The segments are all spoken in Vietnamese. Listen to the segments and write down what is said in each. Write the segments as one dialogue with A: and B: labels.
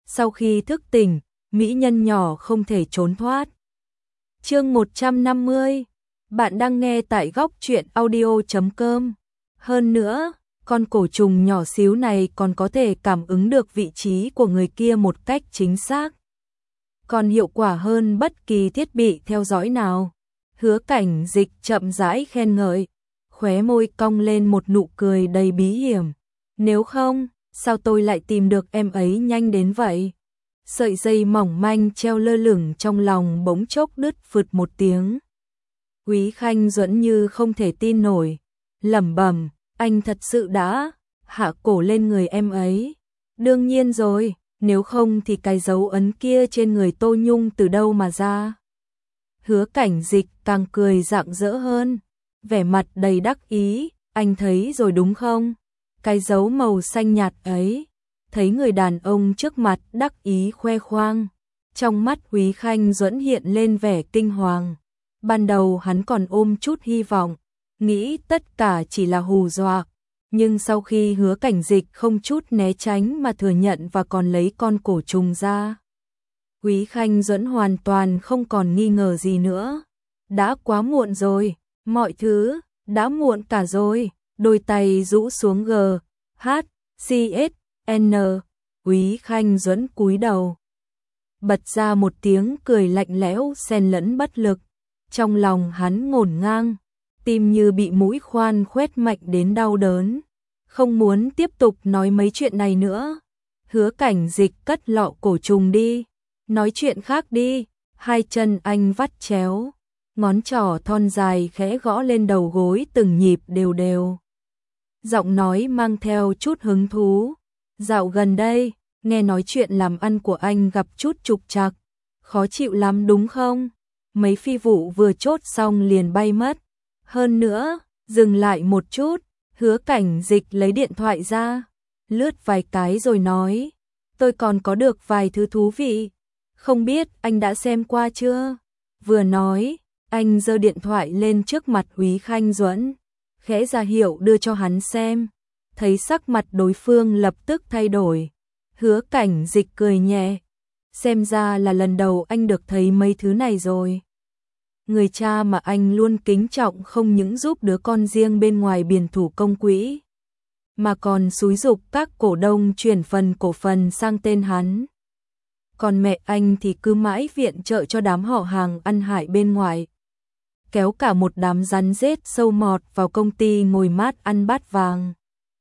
A: Sau khi thức tỉnh, mỹ nhân nhỏ không thể trốn thoát. Chương 150. Bạn đang nghe tại góc truyện audio.com. Hơn nữa, con cổ trùng nhỏ xíu này còn có thể cảm ứng được vị trí của người kia một cách chính xác. Còn hiệu quả hơn bất kỳ thiết bị theo dõi nào. Hứa Cảnh Dịch chậm rãi khen ngợi, khóe môi cong lên một nụ cười đầy bí hiểm. Nếu không, sao tôi lại tìm được em ấy nhanh đến vậy? Sợi dây mỏng manh treo lơ lửng trong lòng bỗng chốc đứt phụt một tiếng. Quý Khanh Duẫn như không thể tin nổi, lẩm bẩm, anh thật sự đã hạ cổ lên người em ấy. Đương nhiên rồi, nếu không thì cái dấu ấn kia trên người Tô Nhung từ đâu mà ra? Hứa Cảnh Dịch càng cười rạng rỡ hơn, vẻ mặt đầy đắc ý, anh thấy rồi đúng không? Cái dấu màu xanh nhạt ấy. Thấy người đàn ông trước mặt đắc ý khoe khoang, trong mắt Quý Khanh Duẫn hiện lên vẻ kinh hoàng. Ban đầu hắn còn ôm chút hy vọng, nghĩ tất cả chỉ là hù dọa, nhưng sau khi Hứa Cảnh Dịch không chút né tránh mà thừa nhận và còn lấy con cổ trùng ra, Quý Khanh Duẫn hoàn toàn không còn nghi ngờ gì nữa. Đã quá muộn rồi, mọi thứ đã muộn cả rồi. Đôi tay rũ xuống G, H, C, S, N. Quý Khanh Duẫn cúi đầu, bật ra một tiếng cười lạnh lẽo xen lẫn bất lực. Trong lòng hắn ngổn ngang, tim như bị mũi khoan khoét mạnh đến đau đớn, không muốn tiếp tục nói mấy chuyện này nữa. Hứa Cảnh Dịch cất lọ cổ trùng đi, nói chuyện khác đi. Hai chân anh vắt chéo, ngón trỏ thon dài khẽ gõ lên đầu gối từng nhịp đều đều. Giọng nói mang theo chút hứng thú. Dạo gần đây, nghe nói chuyện làm ăn của anh gặp chút trục trặc, khó chịu lắm đúng không? Mấy phi vụ vừa chốt xong liền bay mất. Hơn nữa, dừng lại một chút, Hứa Cảnh Dịch lấy điện thoại ra, lướt vài cái rồi nói, tôi còn có được vài thứ thú vị, không biết anh đã xem qua chưa? Vừa nói, anh giơ điện thoại lên trước mặt Quý Khanh Duẫn, khẽ ra hiệu đưa cho hắn xem. Thấy sắc mặt đối phương lập tức thay đổi, Hứa Cảnh Dịch cười nhẹ, xem ra là lần đầu anh được thấy mấy thứ này rồi. Người cha mà anh luôn kính trọng không những giúp đứa con riêng bên ngoài biển thủ công quỹ, mà còn xúi giục các cổ đông chuyển phần cổ phần sang tên hắn. Còn mẹ anh thì cứ mãi viện trợ cho đám họ hàng ăn hại bên ngoài, kéo cả một đám rắn rết sâu mọt vào công ty ngồi mát ăn bát vàng.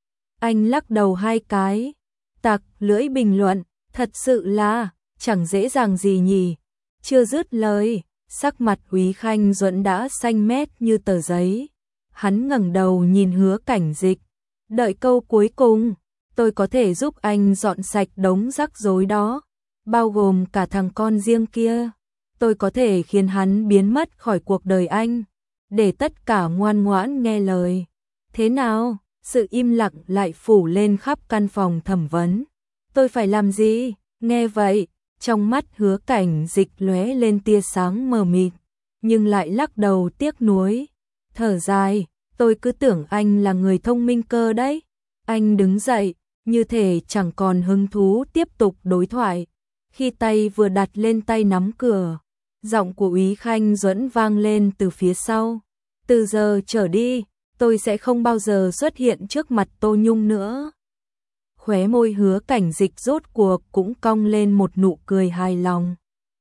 A: Anh lắc đầu hai cái, tặc lưỡi bình luận, thật sự là chẳng dễ dàng gì nhỉ. Chưa dứt lời, sắc mặt Quý Khanh Duẫn đã xanh mét như tờ giấy. Hắn ngẩng đầu nhìn Hứa Cảnh Dịch, đợi câu cuối cùng, tôi có thể giúp anh dọn sạch đống rắc rối đó, bao gồm cả thằng con riêng kia. Tôi có thể khiến hắn biến mất khỏi cuộc đời anh, để tất cả ngoan ngoãn nghe lời. Thế nào? Sự im lặng lại phủ lên khắp căn phòng thẩm vấn. Tôi phải làm gì? Nghe vậy, trong mắt Hứa Cảnh Dịch lóe lên tia sáng mờ mịt, nhưng lại lắc đầu tiếc nuối, thở dài, tôi cứ tưởng anh là người thông minh cơ đấy. Anh đứng dậy, như thể chẳng còn hứng thú tiếp tục đối thoại. Khi tay vừa đặt lên tay nắm cửa, giọng của Quý Khanh Duẫn vang lên từ phía sau. Từ giờ trở đi, tôi sẽ không bao giờ xuất hiện trước mặt Tô Nhung nữa. Khóe môi Hứa Cảnh Dịch rốt cuộc cũng cong lên một nụ cười hài lòng.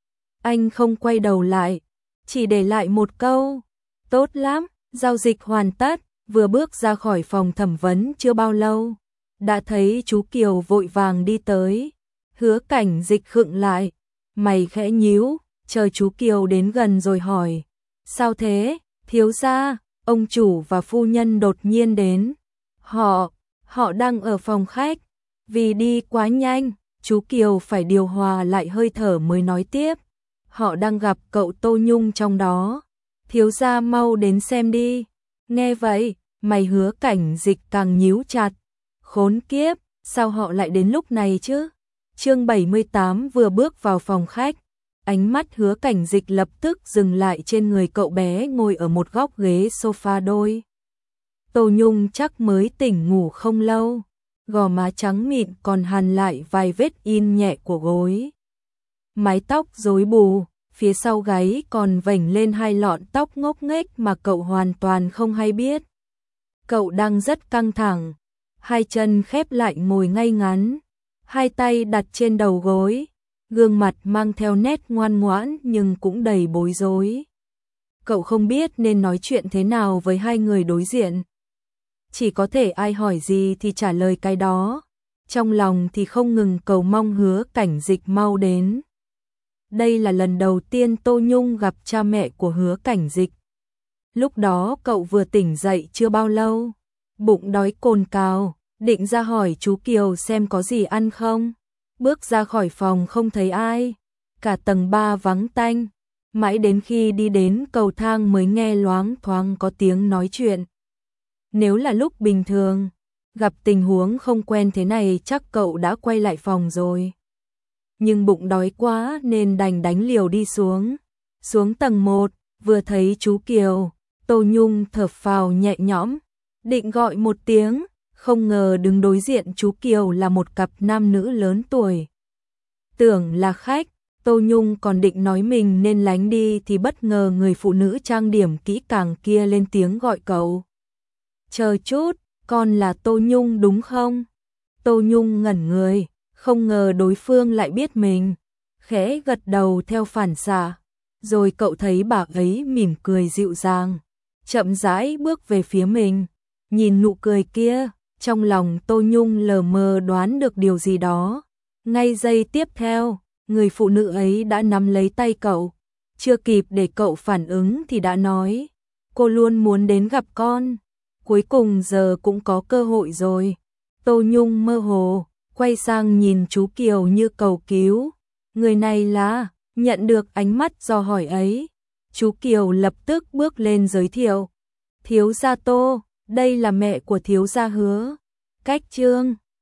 A: Anh không quay đầu lại, chỉ để lại một câu, tốt lắm. Giao dịch hoàn tất. Vừa bước ra khỏi phòng thẩm vấn chưa bao lâu, đã thấy chú Kiều vội vàng đi tới. Hứa Cảnh Dịch khựng lại, mày khẽ nhíu, chờ chú Kiều đến gần rồi hỏi, sao thế, thiếu gia? Ông chủ và phu nhân đột nhiên đến. Họ đang ở phòng khách. Vì đi quá nhanh, chú Kiều phải điều hòa lại hơi thở mới nói tiếp. Họ đang gặp cậu Tô Nhung trong đó. Thiếu gia mau đến xem đi. Nghe vậy, mày Hứa Cảnh Dịch càng nhíu chặt. Khốn kiếp, sao họ lại đến lúc này chứ? Chương 78 vừa bước vào phòng khách, ánh mắt Hứa Cảnh Dịch lập tức dừng lại trên người cậu bé ngồi ở một góc ghế sofa đôi. Tô Nhung chắc mới tỉnh ngủ không lâu, gò má trắng mịn còn hằn lại vài vết in nhẹ của gối. Mái tóc rối bù, phía sau gáy còn vểnh lên hai lọn tóc ngốc nghếch mà cậu hoàn toàn không hay biết. Cậu đang rất căng thẳng, hai chân khép lại ngồi ngay ngắn, hai tay đặt trên đầu gối, gương mặt mang theo nét ngoan ngoãn nhưng cũng đầy bối rối. Cậu không biết nên nói chuyện thế nào với hai người đối diện. Chỉ có thể ai hỏi gì thì trả lời cái đó, trong lòng thì không ngừng cầu mong Hứa Cảnh Dịch mau đến. Đây là lần đầu tiên Tô Nhung gặp cha mẹ của Hứa Cảnh Dịch. Lúc đó cậu vừa tỉnh dậy chưa bao lâu, bụng đói cồn cào, định ra hỏi chú Kiều xem có gì ăn không. Bước ra khỏi phòng không thấy ai, cả tầng 3 vắng tanh, mãi đến khi đi đến cầu thang mới nghe loáng thoáng có tiếng nói chuyện. Nếu là lúc bình thường, gặp tình huống không quen thế này chắc cậu đã quay lại phòng rồi. Nhưng bụng đói quá nên đành đánh liều đi xuống. Xuống tầng 1, vừa thấy chú Kiều, Tô Nhung thở phào nhẹ nhõm, định gọi một tiếng, không ngờ đứng đối diện chú Kiều là một cặp nam nữ lớn tuổi. Tưởng là khách, Tô Nhung còn định nói mình nên lánh đi thì bất ngờ người phụ nữ trang điểm kỹ càng kia lên tiếng gọi cậu. Chờ chút, con là Tô Nhung đúng không? Tô Nhung ngẩn người, không ngờ đối phương lại biết mình, khẽ gật đầu theo phản xạ. Rồi cậu thấy bà ấy mỉm cười dịu dàng, chậm rãi bước về phía mình. Nhìn nụ cười kia, trong lòng Tô Nhung lờ mờ đoán được điều gì đó. Ngay giây tiếp theo, người phụ nữ ấy đã nắm lấy tay cậu. Chưa kịp để cậu phản ứng thì đã nói, cô luôn muốn đến gặp con. Cuối cùng giờ cũng có cơ hội rồi. Tô Nhung mơ hồ, quay sang nhìn chú Kiều như cầu cứu. Người này là, nhận được ánh mắt dò hỏi ấy. Chú Kiều lập tức bước lên giới thiệu. Thiếu gia Tô, đây là mẹ của thiếu gia Hứa. Cách Trương.